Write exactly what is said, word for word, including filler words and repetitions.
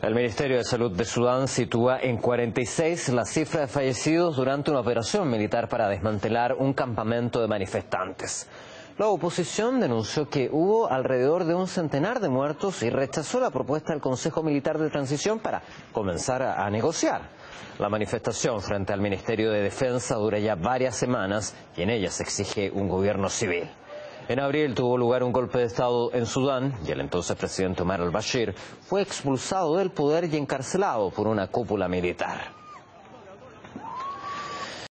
El Ministerio de Salud de Sudán sitúa en cuarenta y seis la cifra de fallecidos durante una operación militar para desmantelar un campamento de manifestantes. La oposición denunció que hubo alrededor de un centenar de muertos y rechazó la propuesta del Consejo Militar de Transición para comenzar a, a negociar. La manifestación frente al Ministerio de Defensa dura ya varias semanas y en ella se exige un gobierno civil. En abril tuvo lugar un golpe de Estado en Sudán y el entonces presidente Omar al-Bashir fue expulsado del poder y encarcelado por una cúpula militar.